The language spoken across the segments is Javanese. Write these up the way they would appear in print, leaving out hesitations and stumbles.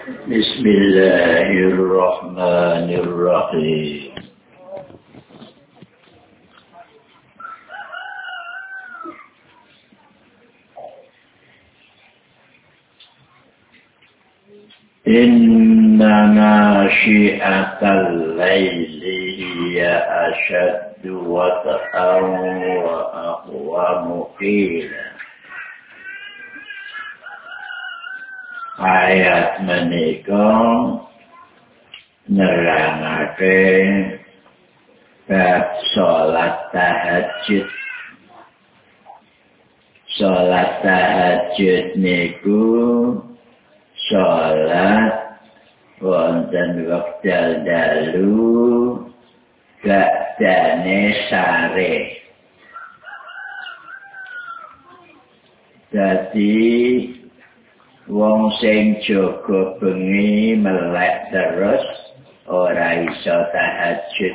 Bismillahirrahmanirrahim. Inna nasyi'atal laili hiya ashaddu wata'an wa aqwamu qila. Ayat menika nerangake bab salat tahajud. Salat tahajud niku salat wonten wekdal dalu ba'dane sare. Dadi wong sing jaga bengi melek terus ora iso tahajud.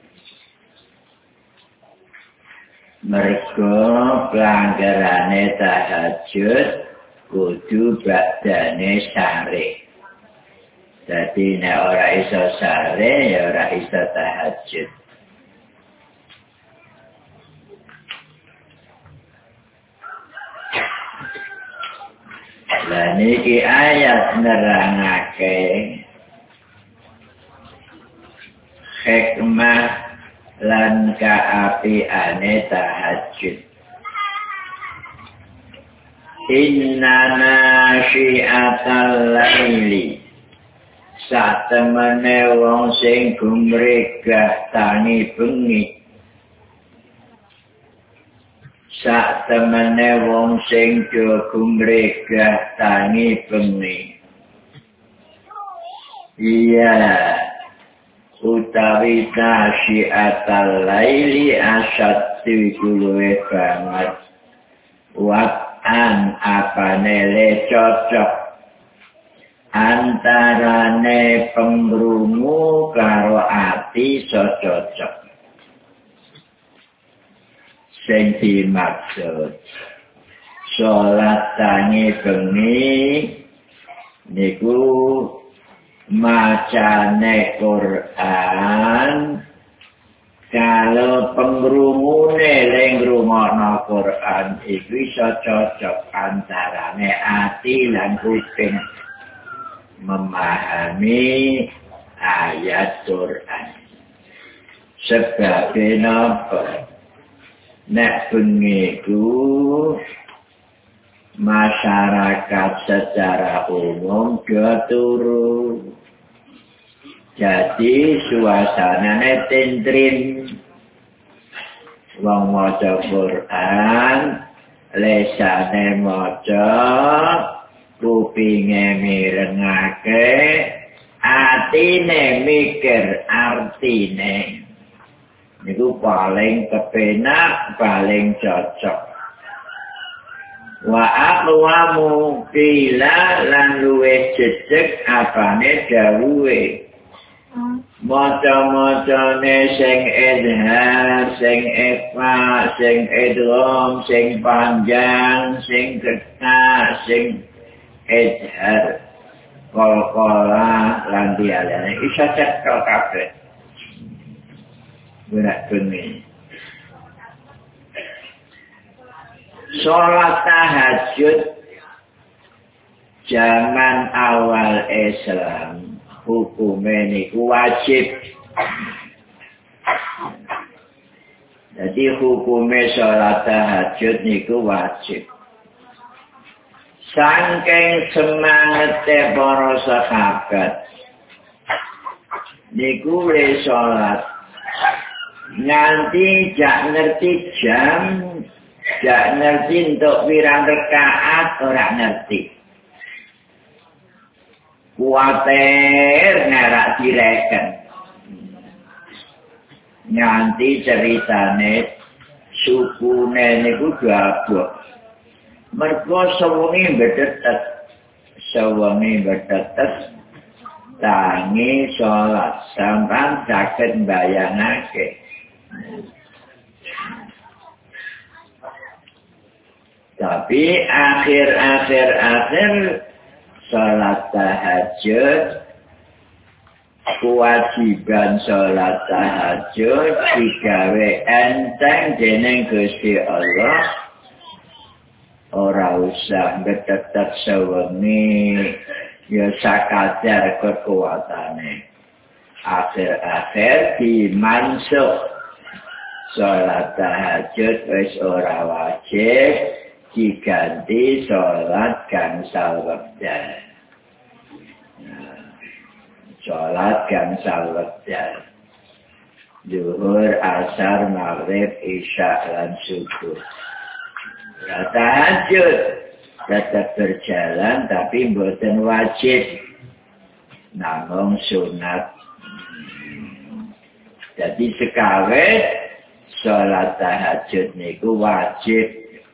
Mergo pelanggarane tahajud kudu ba'dane sare. Dadi nek ora iso sare ya ora iso tahajud. Lah niki ayat nerangake hikmah lan kaapiane tahajud. Inna nasyi'atal laili satemene wong sing gumregah tangi bengi. Satemene wong sing gumregah tangi bengi. Iya utawi nasyi'atal laili asyaddu luwih banget. An apane le cocok antarane pengrungu karo ati so cocok. Sing dimaksud salat tangi bengi niku macane Quran. Kalau pengrungune ling ngrungokno Quran iku iso cocok antarane ati lan kuping memahami ayat Quran. Sebab napa? Nek bengi iku masyarakat secara umum turu. Jadi suasanane tentrim. Wong maca Quran, lesane maca, kupinge mirengake, atine mikir artine. Niku paling kepenak, paling cocok. Wa aqwamu qila lan luwih jejeg apane dawuhe. Maca-macane sing idhar, sing ikhfa, sing idgham, sing panjang, sing ketat, sing idhar, qalqalah lan liyane iso cekel kabeh. Berat bengi. Salat tahajud zaman awal Islam hukume niku wajib. Jadi hukume salat tahajud niku wajib. Saking semangate para sahabat niku le salat nganti jak ngerti jam, jak ngerti untuk pirang rakaat ora ngerti. Kuatir ngerak direken. Nganti ceritane sukune niku gabuk. Mergo sewengi betetet tangi salat sampean saged mbayangake. Tapi akhir salat tahajud, kewajiban salat tahajud digawe enteng dening Gusti Allah. Ora usah ngetetet sewengi, ya sakadar kekuatane. Akhir-akhir dimansuh salat tahajud wis ora wajib, diganti salat gangsal wekdal. Salat gangsal wekdal. Zuhur, asar, maghrib, isya lan subuh. Ya, tahajud tetap berjalan tapi mboten wajib, namung sunat. Jadi sekawit salat tahajud niku wajib,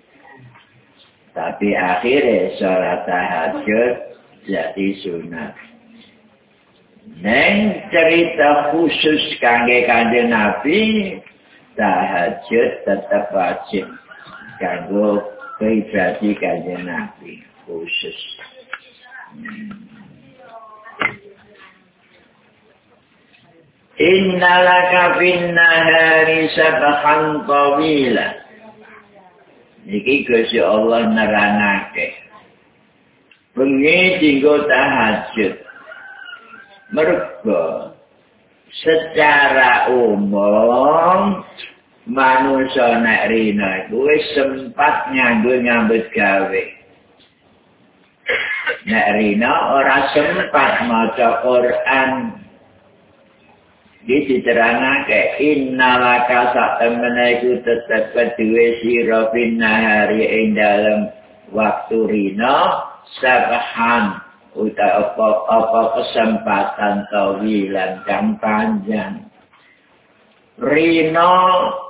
tapi akhirnya salat tahajud jadi sunat. Neng cerita khusus kangge Kanjeng Nabi, tahajud tetap wajib. Kanggo pribadi Kanjeng Nabi khusus. Innalaka fin nahari sabhan tawila. Niki Gusti Allah nerangake. Bengi dinggo tahajud. Mergo secara umum manusia nek rina iku wis sempat nyambut gawe. Nek rina ora sempat maca Quran. Diterangake innalaka satemene iku tetep kedue sira pinahari ing dalem waktu rina sabhan apa kesempatan tawilan kang panjang. Rina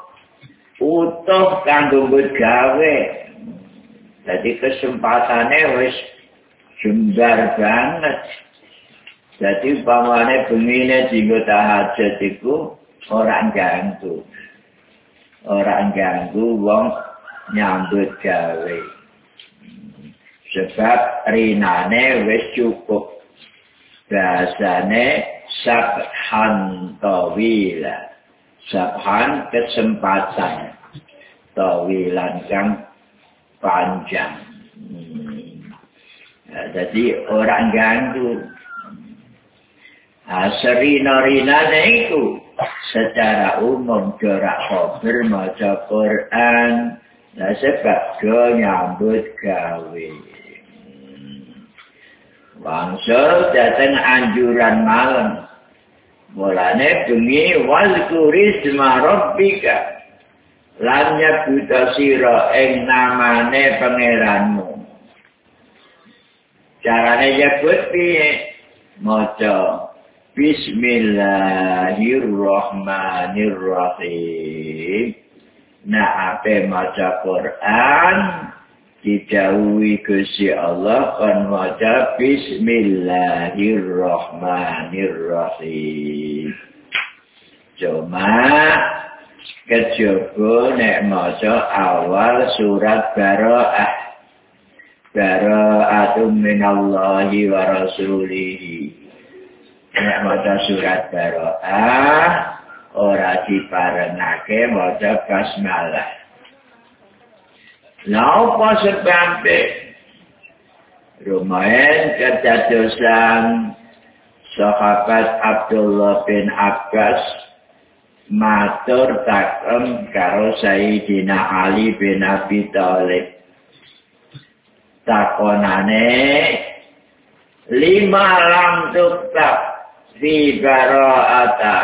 utuh kanggo gawe. Jadi kesempatane wis jembar banget. Jadi umpamane bengine dinggo tahajud iku ora ganggu. Ora ganggu wong nyambut gawe. Sebab rinane wis cukup. Bahasane sabhan tawila. Sabhan kesempatan. Tawilan kang panjang. Jadi orang ganggu. Serina-rinane itu secara umum gerak khobar maca Quran. Nah sebab do nyambut gawe. Wangsul datang anjuran malam. Mulane bengi wazkurisma rabbika. Lan nyebuta sira ing namane pangeranmu. Carane nyebut piye? Maca Bismillahirrahmanirrahim. Nah, ape maca Quran didhawuhi Gusti Allah kon maca Bismillahirrahmanirrahim. Cuma kejaba nek maca awal surat Bara'ah. Bara'atun minallahi wa rasulihi. Nek maca surat Bara'ah ora diparenake maca basmalah. Lha apa sebabe? Rumayan kedadosan sahabat Abdullah bin Abbas matur takem karo Sayyidina Ali bin Abi Thalib. Takonane 5 lam tuktab fi bara'ata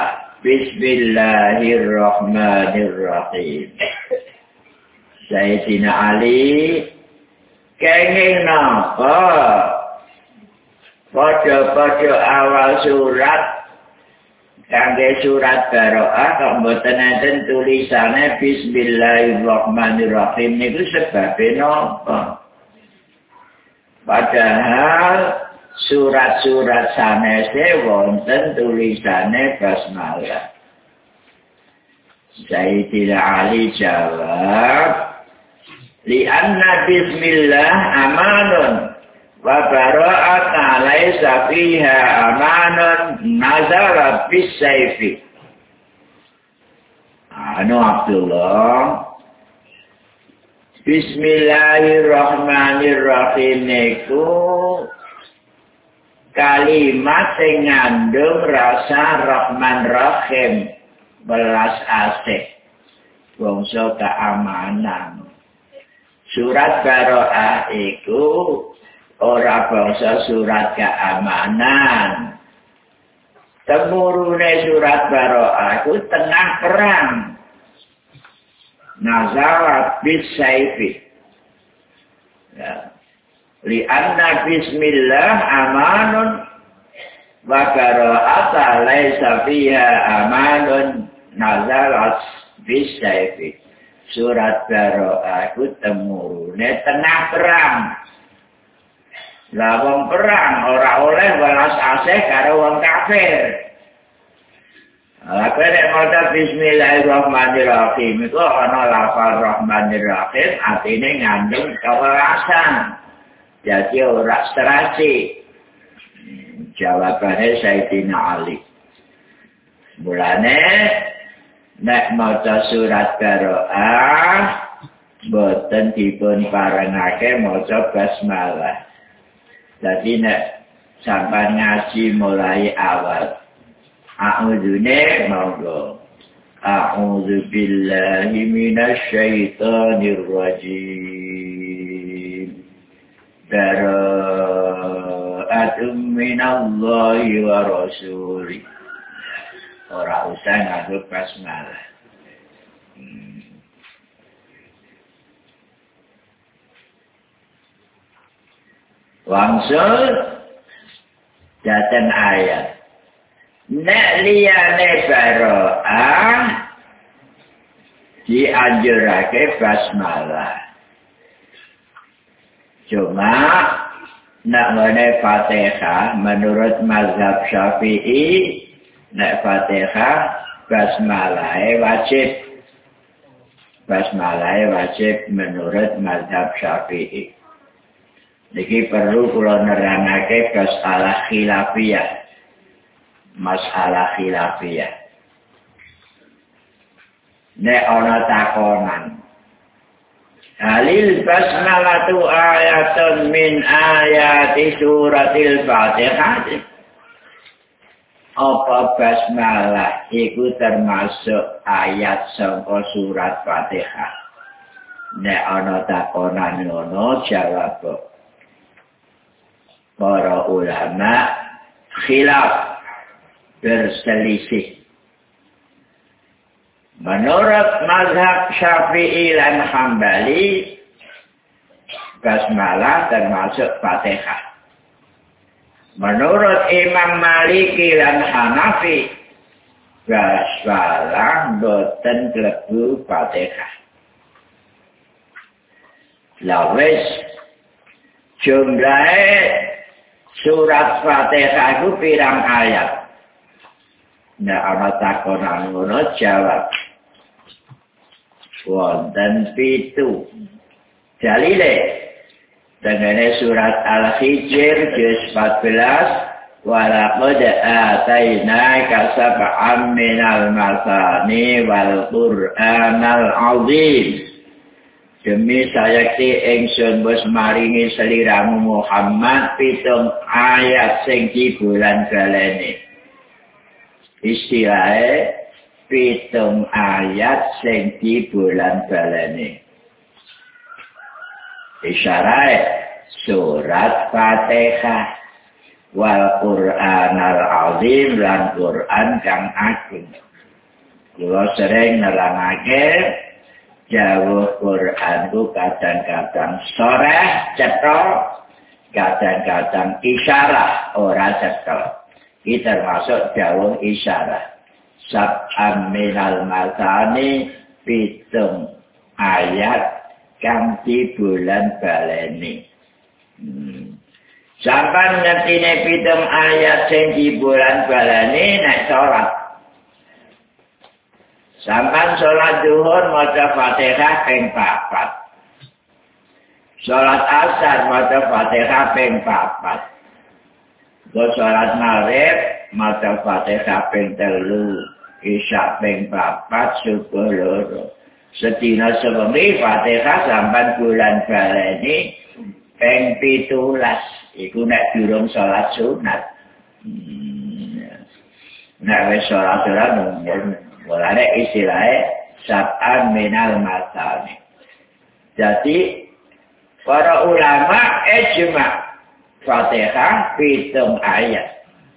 Bismillahirrahmanirrahim. Sayyidina Ali kenging napa padha-padha awal surat kangge surat Bara'ah kok mboten enten tulisane Bismillahirrahmanirrahim niku sebabe napa? Padahal surat-surat sanese wonten tulisane basmalah. Sayyidina Ali jawab, li'anna bismillah amanun wa bara'ata laisa fiha amanun nazala bis-sayfi. Anu Abdullah Bismillahirrahmanirrahim niku kalimat sing ngandung rasa Rahman Rahim belas asih bangsa keamanan. Surat Baroah iku ora bangsa surat keamanan. Temurune surat Baroah iku tengah perang. Nazalat bis-sayfi. Ya. Li'anna bismillah amanun wa bara'ata laisa fiha amanun nazalat bis-sayfi. Surat Baroah iku temurune tengah perang. Lah wong perang ora oleh welas asih karo wong kafir. Aku nek maca bismillahirrahmanirrahim iku ana lafal rahmanirrahim artine ngandung kewelasan. Jadi ora serasi. Jawabane Sayyidina Ali. Mulane nek maca surat Baroah boten dipun parengake maca basmalah. Jadi nek sampeyan ngaji mulai awal a'udzune monggo. A'udzu billahi minasy syaithanir rajim. Bara'atun minallahi wa rasulih. Ora usah nganggo basmalah. Langsung datang ayat. Nek liyane Baroah dianjurake basmalah. Cuma nek ngene Fatihah menurut mazhab Syafi'i nek Fatihah basmalah wajib. Basmalah wajib menurut mazhab Syafi'i. Niki perlu kula nerangake masalah khilafiyah. Masalah khilafiyah. Nek ana takonan. Halil basmalatu ayatun min ayati suratil Fatihah. Apa basmalah iku termasuk ayat saka surat Fatihah? Nek ana takonan ngono jawab. Para ulama khilaf berselisih. Menurut mazhab Syafi'i dan Hambali, basmalah termasuk Fatihah. Menurut Imam Maliki dan Hanafi, basmalah boten klebu Fatihah. Lawis jumlahe surat Fatihah itu pirang ayat. Nek ana takonan ngono jawab. Wonten 7. Dalile dengene surat Al-Hijr juz 14 walaqad atainaka sab'an minal masani wal Qur'anal 'azim. Demi sayekti ingsun wis maringi seliramu Muhammad 7 ayat sing dibulan balene. Istilahe 7 ayat sing dibulan balene. Isyarat surat Fatihah wal Qur'anal 'azim lan Qur'an kang agung. Kula sering nerangake jawuh Quran ku kadang-kadang soreh cetha, kadang-kadang isyarah ora cetha. Iki termasuk jawuh isyarah. Sab'an minal masani 7 ayat kang di bulan baleni. Sampan ngertine 7 ayat sing di bulan baleni nek salat. Sampan sholat zuhur maca Fatihah ping 4. Salat asar maca Fatihah ping 4. Salat maghrib maca Fatihah ping 3, Isya ping 4, subuh 2. Sedina sewengi Fatihah sampean bulan baleni ping 17. Iku nek durung salat sunat. Nek wis salat mulane istilahnya sab'an minal masani. Jadi para ulama ijma Fatihah 7 ayat.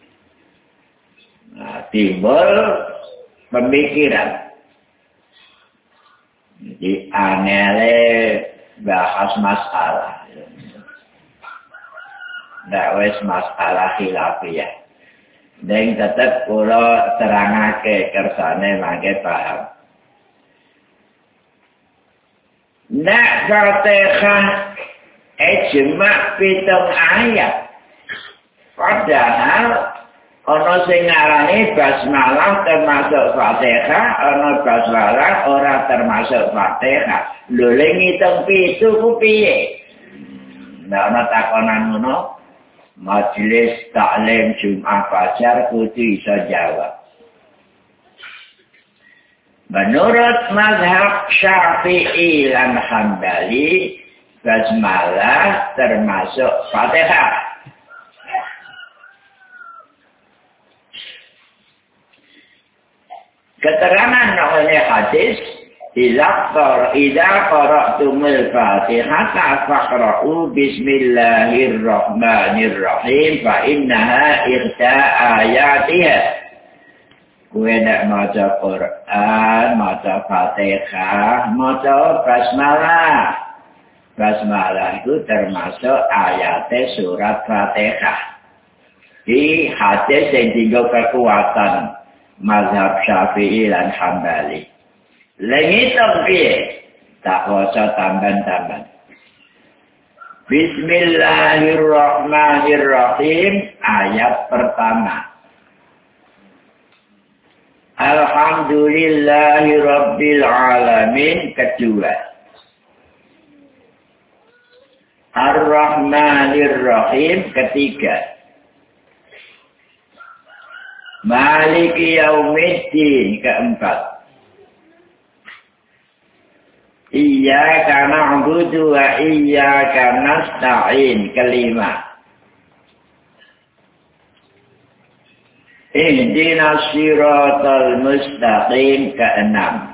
Nah, timbul pemikiran. Jadi aneh bahas masalah. Ndak wis masalah khilafiyah. Dan tetap kula terangake kersane mangke paham. Nek Fatihah ijma 7 ayat. Padahal ana sing ngarani basmalah termasuk Fatihah, ana basmalah ora termasuk Fatihah. Lho le ngitung 7 ku piye? Nek ana takonan ngono, majelis taklim Jumat Fajar kudu iso jawab. Menurut mazhab Syafi'i lan Hambali, basmalah termasuk Fatihah. Keterangan oleh hadis, idza qara'tumul Fatihata faqra'u bismillahirrahmanirrahim fa innaha ihda ayatiha. Kowe nek maca Quran, maca Fatihah, maca basmalah. Basmalah itu termasuk ayat surat Fatihah. Di hadis yang tinggal kekuatan mazhab Syafi'i dan Hambali. Lengitung piye? Tak waca tambahan-tambahan. Bismillahirrahmanirrahim ayat pertama. Alhamdulillahirabbil alamin kedua. Ar-Rahmanir-Rahim ketiga. Maliki yaumiddin keempat. Iyyaka na'budu wa iyyaka nasta'in kelima. Ihdinas siratal mustaqim keenam.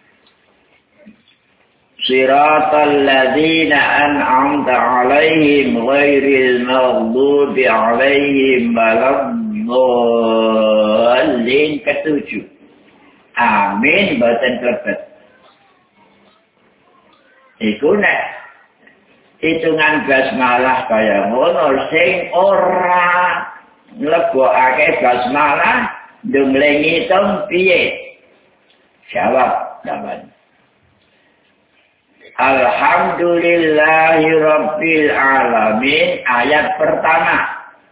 Siratal ladzina an'amta 'alaihim ghairil maghdubi 'alaihim waladdallin ketujuh. Amin boten klebet. Iku nek hitungan basmalah kaya ngono sing ora nglebokake basmalah ndung ngitung piye? Jawab sampeyan. Alhamdulillahirabbil alamin ayat pertama.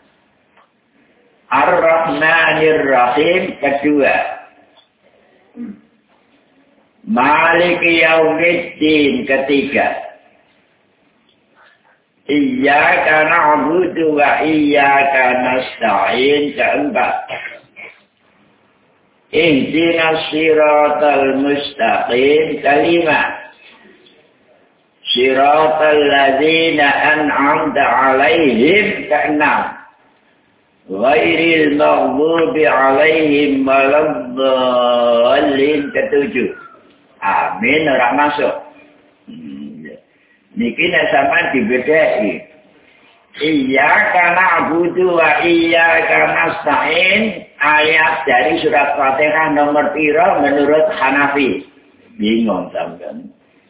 Ar-Rahmanir-Rahim kedua. Maliki yaumiddin ketiga. Iyyaka na'budu wa iyyaka nasta'in keempat. Ihdinas siratal mustaqim kelima. Siratal ladzina an'amta 'alaihim keenam. Ghairil maghdubi 'alaihim waladdallin ketujuh. Amin ora masuk. Niki nek sampean dibedheki. Iyyaka na'budu wa iyyaka nasta'in ayat dari surat Fatihah nomor pira menurut Hanafi? Bingung sampean.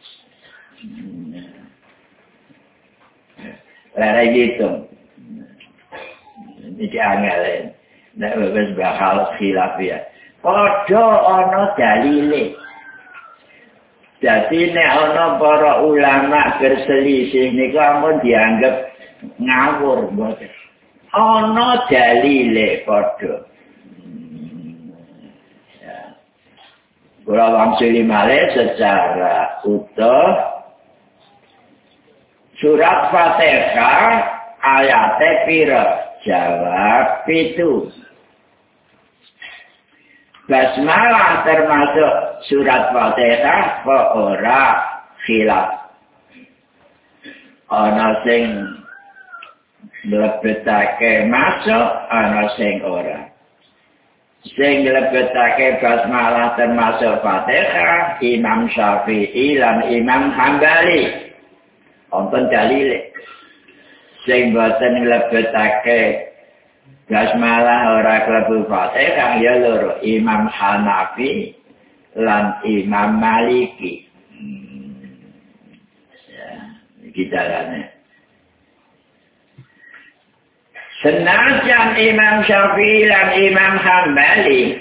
Lara gitu. Iki angel. Nek wis bakal khilafiyah. Padha ana dalile. Jadi nek ana para ulama berselisih niku ampun dianggap ngawur mboten. Ana dalile padha. Ya. Kula wangsuli malih secara utuh Surat Fatihah ayate pira? Jawab 7. Basmalah termasuk surat Fatihah kok ora khilaf. Ana sing mlebetake masuk, ana sing ora. Sing mlebetake basmalah termasuk Fatihah Imam Syafi'i lan Imam Hambali. Wonten dalile. Sing boten mlebetake basmalah ora klebu Fatihah ya loro, Imam Hanafi lan Imam Maliki. Iki dalane. Senajan Imam Syafi'i lan Imam Hambali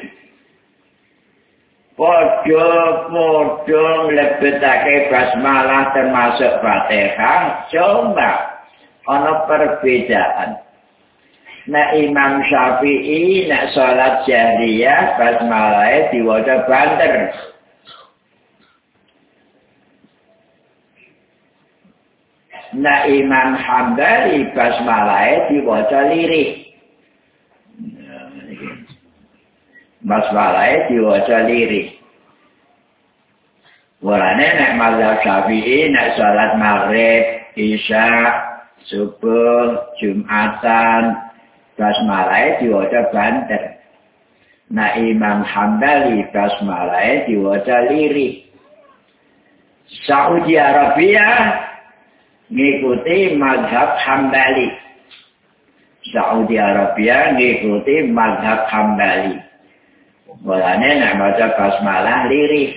podo mlebetake basmalah termasuk Fatihah, coba ana perbedaan. Nek Imam Syafi'i nek salat jahriyah basmalah diwaca banter. Nek Imam Hambali basmalah diwaca lirih. Basmalah diwaca lirih. Mulane nek mazhab Syafi'i nek salat maghrib, isya, subuh, Jumatan basmalah diwaca banter. Nek Imam Hambali basmalah diwaca lirih. Saudi Arabia ngikuti mazhab Hambali. Saudi Arabia ngikuti mazhab Hambali. Mulane nek maca basmalah lirih.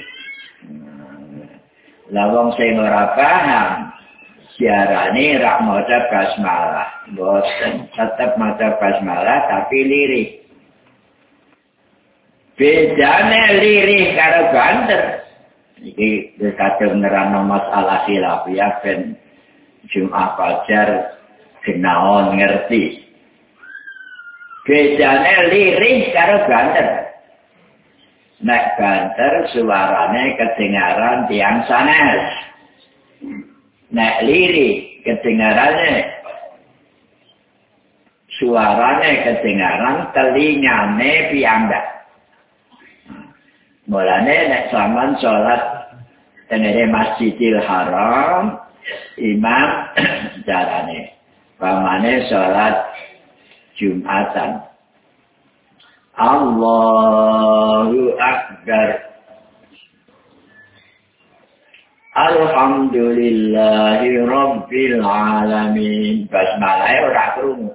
Lah wong sing ora paham siarane rak maca basmalah. Boten tetep maca basmalah tapi lirih. Bedane lirih karo banter. Iki kadang nerangno masalah khilafiyah ben Jumat Fajar kenaon ngerti. Bedane lirih karo banter. Nek banter suarane kedengaran tiang sanes. Nek lirih kedengarane suarane kedengaran telingane piyambak. Mulane nek sampean salat tengene Masjidil Haram imam jarane pamane salat Jumatan Allahu Akbar Alhamdulillahi Rabbil Alamin basmalah ora krungu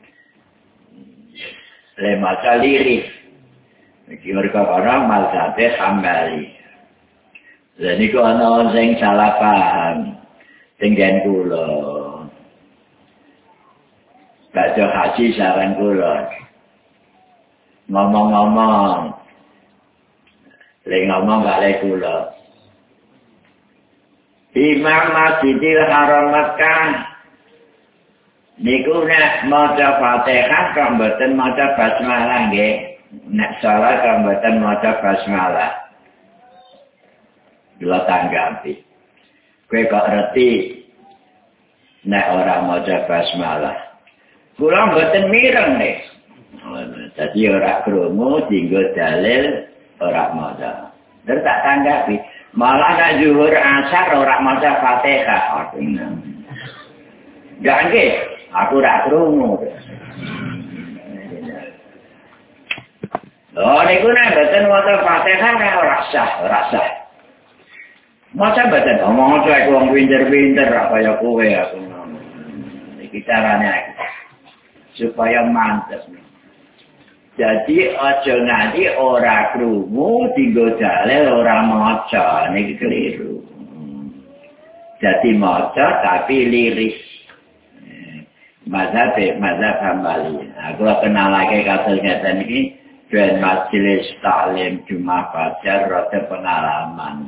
le maca lirih iki mereka orang mazhab Hambali lha niku ana sing salah paham tinggen kula. Baca haji saran kula. Ngomong-ngomong. Lek ngomong kali kula. Imam Masjidil Haram Mekah niku nek maca Fatihah kok mboten maca basmalah nggih. Nek salat kok mboten maca basmalah. Kula tanggapi. Kowe kok ngerti nek ora maca basmalah. Kula mboten mireng nek. Dadi ora krungu dienggo dalil ora maca. Der tak tanggapi, malah nek zuhur asar ora maca Fatihah. Gak nggih, aku ora krungu. Oh niku nek mboten maca Fatihah ora sah. Maca badan omong aja aku wong pinter-pinter kaya kowe aku. Iki carane aku. Supaya mantep. Jadi aja nganti ora krungu dienggo dalil ora maca niki keliru. Jadi maca tapi liris. Mazhab Hambali. Aku kenalake kados ngeten iki ben majelis taklim Jumat Fajar rada pengalaman.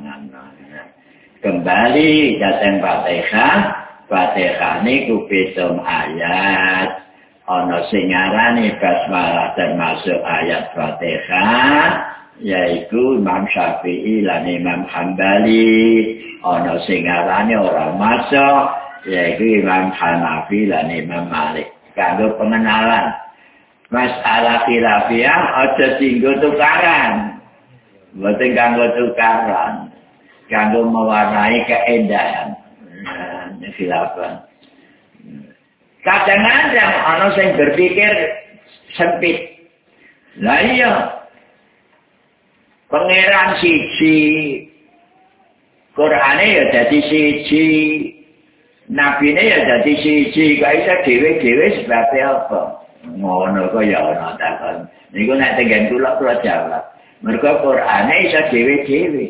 Kembali datang Fatihah niku 7 ayat. Ana sing ngarani basmalah termasuk ayat Fatihah yaiku Imam Syafi'i lan Imam Hambali. Ana sing ngarani ora masuk yaitu Imam Hanafi lan Imam Malik. Kanggo pengenalan masalah khilafiyah aja dienggo tukaran. Mboten kanggo tukaran. Kanggo mewarnai keindahan. Khilafah. Kadang-kadang ana sing berpikir sempit. Lah iya. Pangeran siji, Qur'ane ya dadi siji, nabine ya dadi siji, kok iso dhewe-dhewe sebab apa? Ngono kok ya ana takon. Niku nek tengen kula jawab. Mergo Qur'ane iso dhewe-dhewe.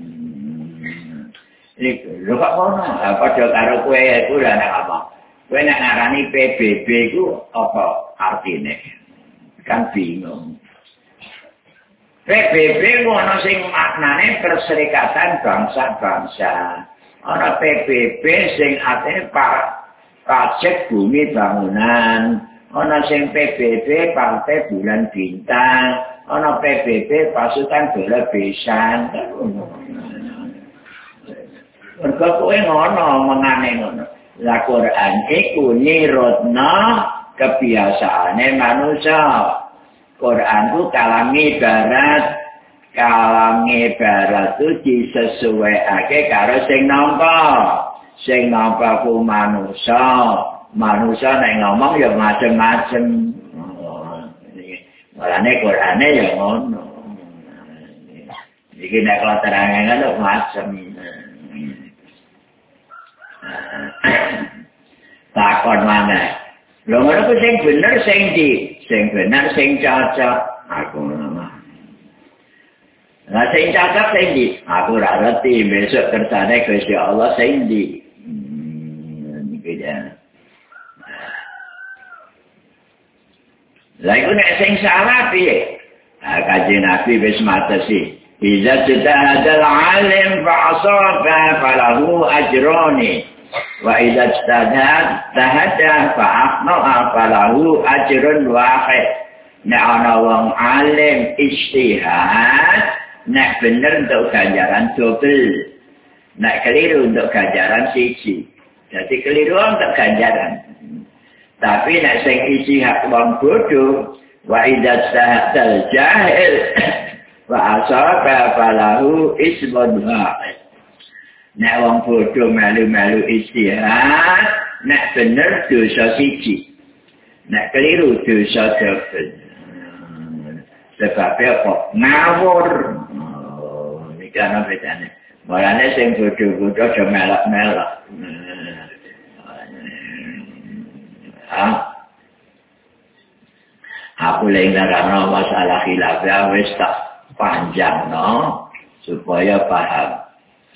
Iku lho kok ngono? Padha karo kowe iku lha nek apa? Kowe nek ngarani PBB iku apa artine? Kan bingung. PBB ana sing maknane Perserikatan Bangsa-Bangsa. Ana PBB sing artine pajak bumi bangunan. Ana sing PBB Partai Bulan Bintang. Ana PBB Pasukan Bola Besan. Mergo kowe ngono mengane ngono. Lah Quran iku nirutna kebiasaane manusia. Quran itu kalam ibarat itu disesuaiake karo sing nampa ku manusia nek ngomong ya macem-macem. Mulane Qurane ya ngono. Iki nek kula terangaken kok macem. Takon mana? Lho ngono ku sing bener sing ndi? Sing bener sing cocok. Aku ngono. Lah sing cocok sing ndi? Aku ora ngerti besok kersane Gusti Allah sing ndi. Niku ya. Lah iku nek sing salah piye? Kanjeng Nabi wis matesi. Iza jadal alim fa'asaba falahu ajroni. Wa idza tahadda fa akhna falahu ajrun wahid. Nek ana wong alim ijtihad, nek bener untuk ganjaran double. Nek keliru untuk ganjaran siji. Jadi keliru untuk ganjaran. Tapi nek sing ijtihad wong bodoh, wa idza tahadda jahil wa asaba falahu ismun wahid. Nek wong bodoh melu-melu istihad, nek bener dosa siji. Nek keliru dosa double. Sebabnya apa? Ngawur. Ini ana bedane. Mulane sing bodoh-bodoh aja melok-melok. Aku lagi nerangno masalah khilafah wis tak panjangno supaya paham.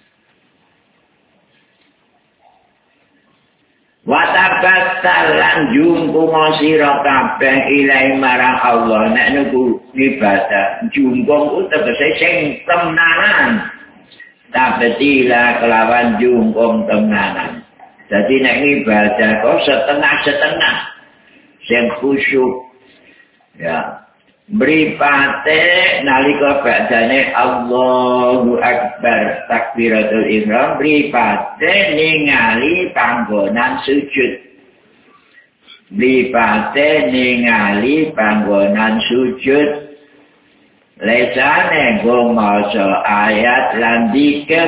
Watabattalan jungkung sira kabeh ilahi marang Allah nek niku ibadah jungkung tegese sing tenanan tabetila kelawan jungkung tenanan. Dadi nek ibadah kok setengah-setengah sing khusyuk ya mripate nalika badane Allahu Akbar takbiratul ihram mripate ningali panggonan sujud. Mripate ningali panggonan sujud. Lesane go maca ayat lan dzikir,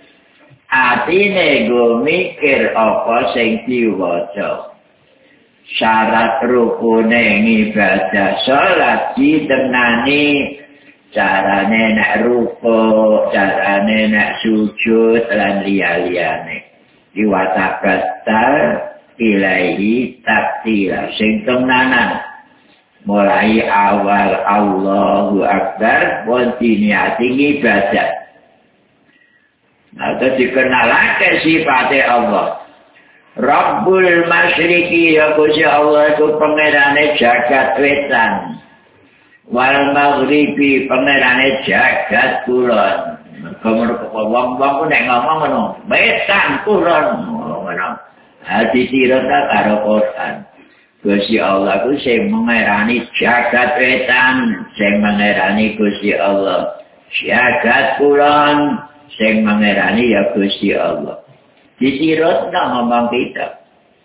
atine go mikir apa sing diwaca. Syarat rukune ibadah salat ditenani carane nek ruku, carane nek sujud lan liya-liyane. Diwatabatal ilahi taktila sing tenanan. Mulai awal Allahu Akbar wanti niati ibadah. Nah, itu dikenalake sifatnya Allah. Rabbul Masyriqi ya Gusti Allah itu pangerane jagat wetan. Wal Maghribi pangerane jagat kulon. Wong-wong ku nek ngomong ngono, wetan kulon ngono. Hati sirata karo Quran. Gusti Allah ku sing pangerani jagat wetan, sing pangerani Gusti Allah. Jagat kulon sing pangerani ya Gusti Allah. Ditirut tak ngomong kita.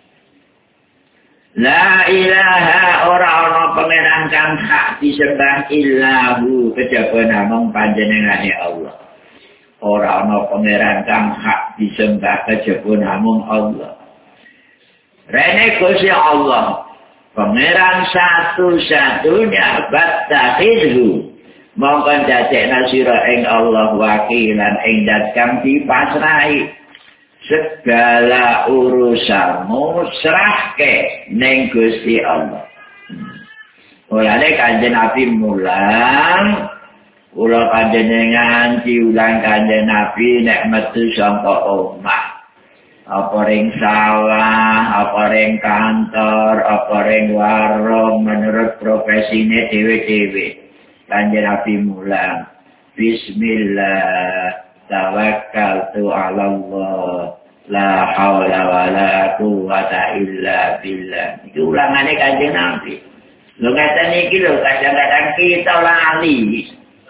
La ilaha ora pangeran kang hak disembah illahu kejaba namung panjenengane Allah. Ora ana pangeran kang hak disembah kejaba namung Allah. Rene Gusti Allah, pangeran satu-satunya battakhidhu. Mongkon dadekna sira ing Allah wakilan ing dat kang dipasrahi. Segala urusanmu serahke ning Gusti Allah. Mulane Kanjeng Nabi mulang, kula panjenengan diulang Kanjeng Nabi nek metu saka omah. Apa ring sawah, apa ring kantor, apa ring warung menurut profesine dhewe-dhewe. Kanjeng Nabi mulang, Bismillah. Tawakkaltu 'ala Allah la haula wala quwwata illa billah. Itu ulangane Kanjeng Nabi. Lho ngaten iki lho kadang-kadang kita lali.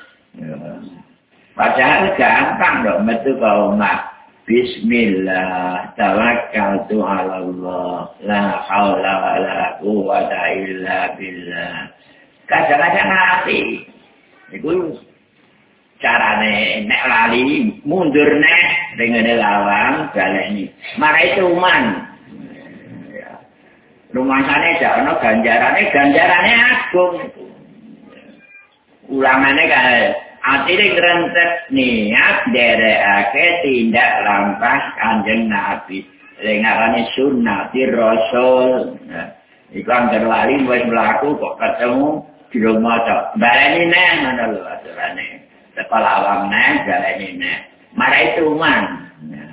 Padahal gampang lho metu ka omah. Bismillah tawakkaltu 'ala Allah la haula wala quwwata illa billah. Kadang-kadang lali. Iku carane nek lali mundur neh dengan lawang baleni marai tuman ya rumasane gak ono ganjarane agung ulangane kae atine ngrentet niat nderekake tindak lampah Kanjeng Nabi lengarane sunnati rasul iku anggere lali wis mlaku kok ketemu di rumah baleni neh ngono lho aturane sekolah awam neh galeni neh marai tuman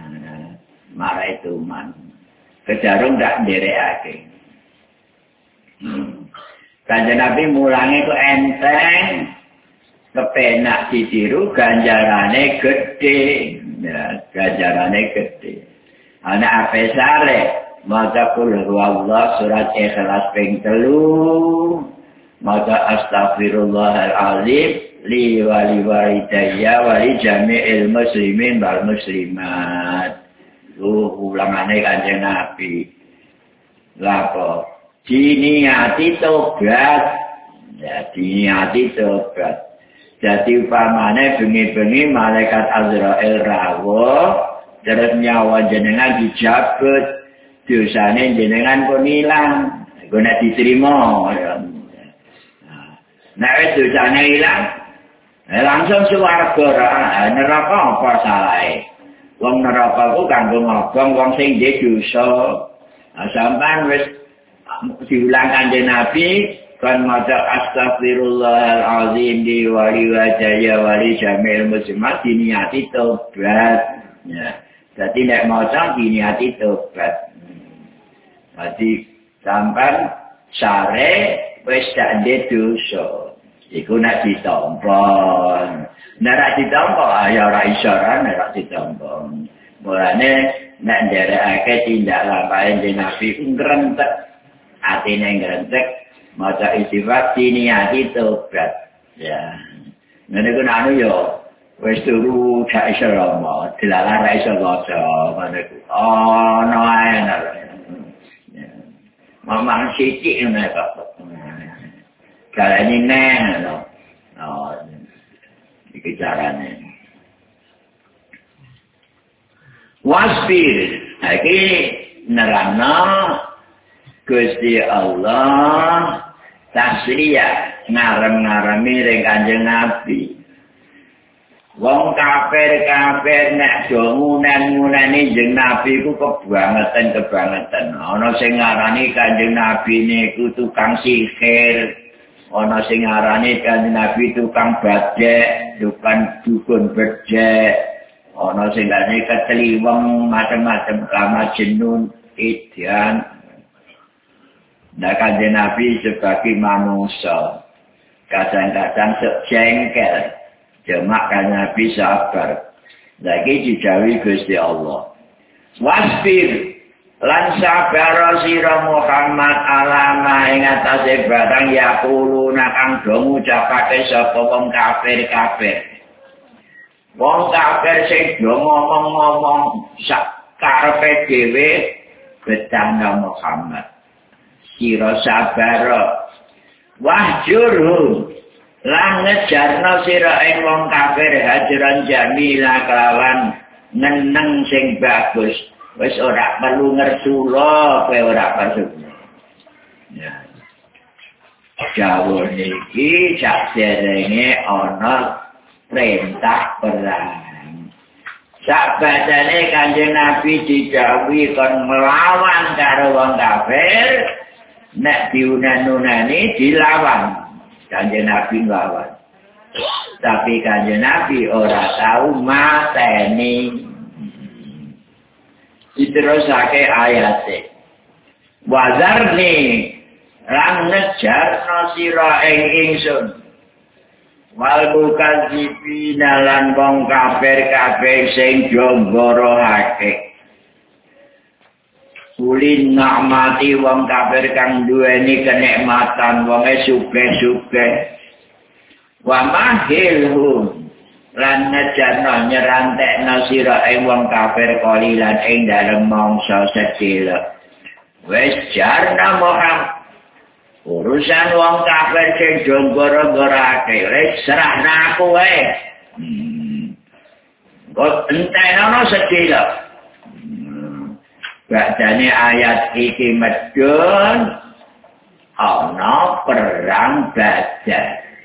kejarung ndak nderekake Kanjeng Nabi mulange ku enteng kepenak ditiru ganjarane gede ya ganjarane gede ana ape sare maca qul huwallah surat ikhlas ping 3 maca astaghfirullahal azim li wali walidayya wali jami'il muslimin wal muslimat. Ulangane Kanjeng Nabi. Lapo diniati tobat. Ya diniati tobat. Jadi upamane bengi-bengi malaikat Azrail rawuh terus nyawa jenengan dijabut dosane jenengan pun ilang. Iku nek diterima ya. Nek dosane ilang langsung swarga neraka apa salahe wong neraka ku kanggo ngobong wong sing ndek dosa sampean wis diulang Kanjeng Nabi kan maca astaghfirullahal azim di wali wajaya wali jamil muslimat diniati tobat ya dadi nek maca diniati tobat dadi sampean sare wis gak ndek dosa iku nak ditampa. Nek ditampa ya ora iso nek ditampa. Mulane nek nderekake tindak lampahe Nabi ngrentek atine ngrentek maca istighfar diniati tobat. Ya. Ngene ku anu yo wis turu gak iso romo, dilalah ra iso waca ngene ku. Ono ae nek. Mamang sithik ngene kok. Kalane neh no. Iki carane. Wasbir, iki nerangno Gusti Allah tasriyah ngarem-ngaremi ring Kanjeng Nabi. Wong kafir nek do ngunen-nguneni Kanjeng Nabi ku kebangetan. Ana sing ngarani Kanjeng Nabi niku tukang sihir. Ana sing ngarani Kanjeng Nabi tukang bajek, dukun bejek. Ana sing ngarani ketliweng macam-macam lama jenun idian. Nah Kanjeng Nabi sebagai manusia kadang-kadang jengkel. Cuma Kanjeng Nabi sabar. Lagi dijawi Gusti Allah. Wasbir lan sabar sira Muhammad alama ing atase barang yaquluna kang do ngucapake sapa wong kafir. Wong kafir sing do ngomong-ngomong sak karepe dhewe betana Muhammad sira sabar wahjurhum lan ngejarno sira ing wong kafir hajaran jamila kelawan neneng sing bagus wis ora perlu ngersula kowe ora perlu ya jawab niki sakderenge ana perintah perang sakbadane Kanjeng Nabi didhawuhi kon melawan karo wong kafir nek diunan-unani dilawan Kanjeng Nabi nglawan tapi Kanjeng Nabi ora tahu mateni diterusake ayate wazarni lan ngejarno sira ing ingsun wal mukadzibina lan wong kafir kabeh sing jonggorohake ulin nikmati wong kafir kang duweni kenikmatan wonge sugih-sugih wa mahilhum lan ngejarno nyerantekno sira ing wong kafir kalilan ing dalem mangsa sedhela wis jarna Muhammad urusan wong kafir sing jonggoro-gorake wis serahna aku wae kok entenono sedhela badane ayat iki medhun ana perang Badar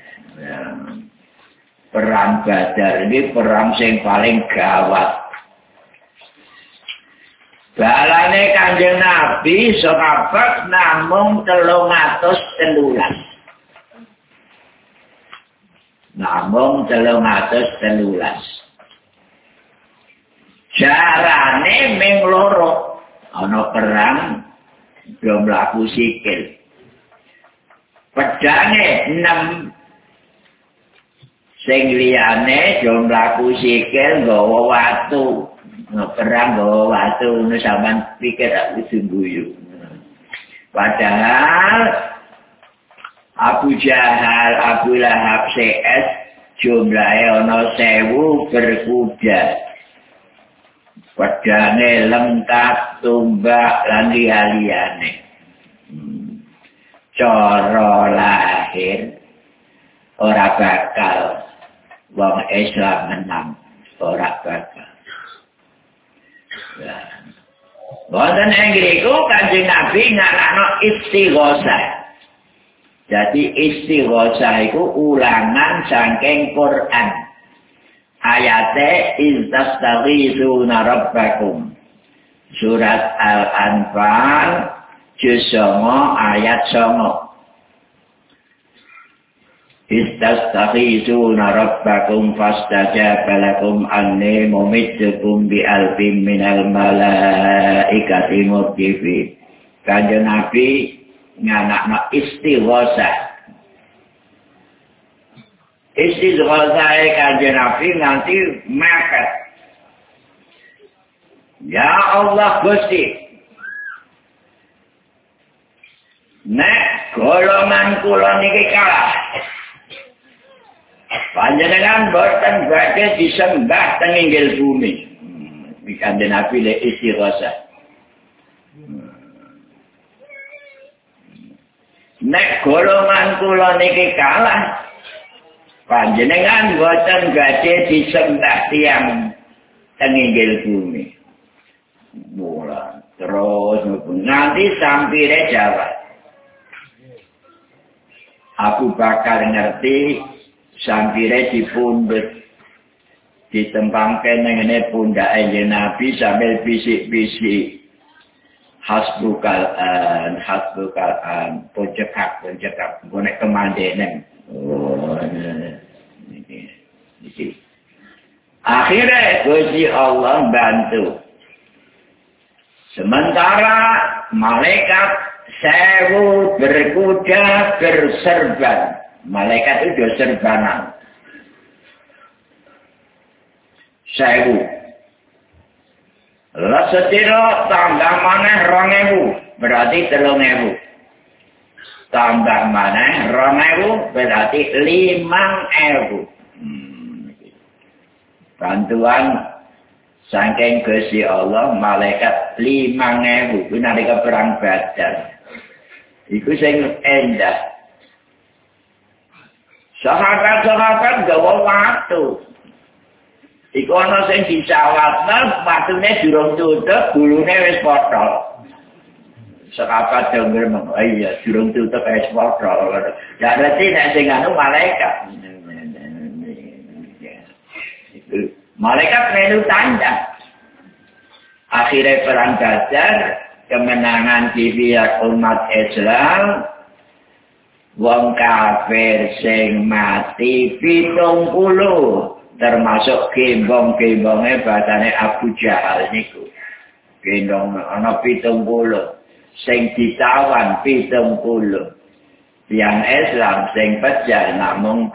perang Badar ini perang sing paling gawat. Balane Kanjeng Nabi sahabat namung 313. Namung 313. Jarane ming loro ana perang jumlah sikil. Pedange 6 sing liyane jumlah sikil nggawa watu perang nggawa watu ngono sampean pikir aku sungguh padahal Abu Jahal Abu Lahab CS jumlahe ana 1000 berkuda pedange lengkap tumbak lan liyane cara lahir ora bakal wong Islam menang ora bakal. Wonten ing ngriku Kanjeng Nabi nganakno istighosah. Jadi istighosah iku ulangan saking Quran. Ayate istastaghithuna rabbakum. Surat Al-Anfal juz 9 ayat 9. Istastaghithuna rabbakum fastajaba lakum anni mumiddukum bi alfin minal malaikati murdifin. Kanjeng Nabi nganakno istighosah. Istighosah Kanjeng Nabi nanti mepet. Ya Allah Gusti, nek golongan kula niki kalah panjenengan boten badhe disembah teng inggil bumi. Kanjeng Nabi le istighosah. Nek golongan kula niki kalah panjenengan boten badhe disembah tiyang teng inggil bumi. Mula terus nanti sampire jawab. Abu Bakar ngerti sampire dipundhut ditempangke nang ngene pundake Nabi sambil bisik-bisik hasbukal pojekak bonek kemandenen iki akhirnya Gusti Allah bantu sementara malaikat 1000 berkuda berserban. Malaikat itu serbanan. 1000. Lah setira tambah maneh 2000 berarti 3000. Tambah maneh 2000 berarti 5000. Bantuan saking Gusti Allah malaikat 5.000 kuwi nalika perang Badar. Iku sing endah. Sahabat-sahabat gawa watu. Iku ana sing dicawatna watune durung tutup, gulune wis potol. Sahabat denger mong, iya durung tutup wis potol. Ya berarti nek sing anu malaikat. Malaikat melu tanda. Akhirnya perang Badar, kemenangan di pihak umat Islam, wong kafir sing mati 70, termasuk gembong-gembongnya bahasane Abu Jahal niku. Gendong ana 70, sing ditawan 70. Yang Islam sing pecah namung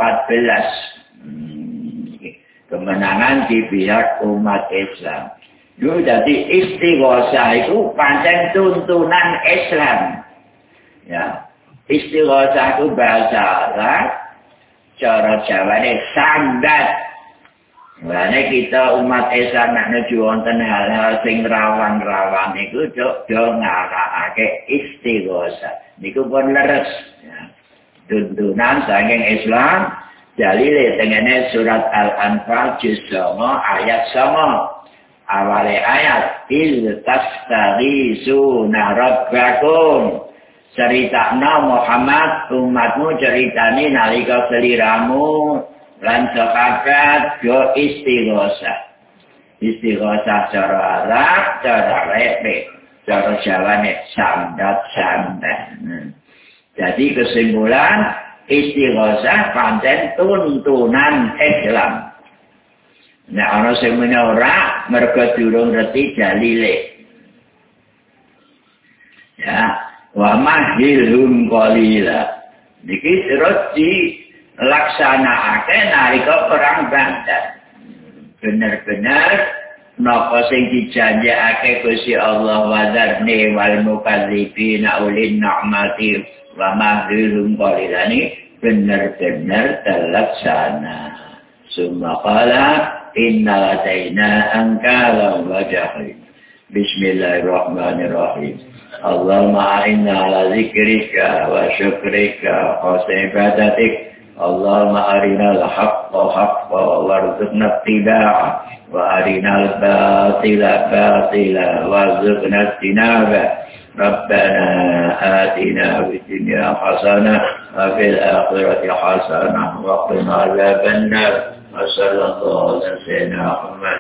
14. Kemenangan di pihak umat Islam. Yo jadi istighosah itu pancen tuntunan Islam. Ya. Istighosah itu bahasa Arab, cara Jawane sambat. Mulane kita umat Islam nek nuju wonten hal-hal sing rawan-rawan iku do ngarakake istighosah. Niku pun leres. Ya. Tuntunan saking Islam dalile tengene surat Al-Anfal juz 9 ayat 9. Awale ayat il tastaghisuna rabbakum. Ceritakna Muhammad umatmu ceritani nalika seliramu lan sahabat yo istighosah. Istighosah cara Arab, cara repek, cara Jawane sandat-sandat. Jadi kesimpulan istighosah pancen tuntunan Islam. Nek ana sing ora mergo durung ngerti dalile. Ya, wa mahilhum qalila. Niki terus dilaksanakake nalika perang Badar. Bener-bener napa sing dijanjekake Gusti Allah wadarni wal mukadzibina ulin ni'mati wa mahilhum qalila ni bener-bener terlaksana. Summa qala inna ladaina ankalan wa jahim. Bismillahirrahmanirrahim. Allahumma a'inna ala zikrika wa syukrika wa ibadatik. Allahumma arina al-haqqa haqqa warzuqna ittiba'a wa arina al-batila batila warzuqna ijtinaba. Rabbana atina fid dunya hasanah wa fil akhirati hasanah wa qina adzabannar. Wassallallahu ala sayyidina Muhammad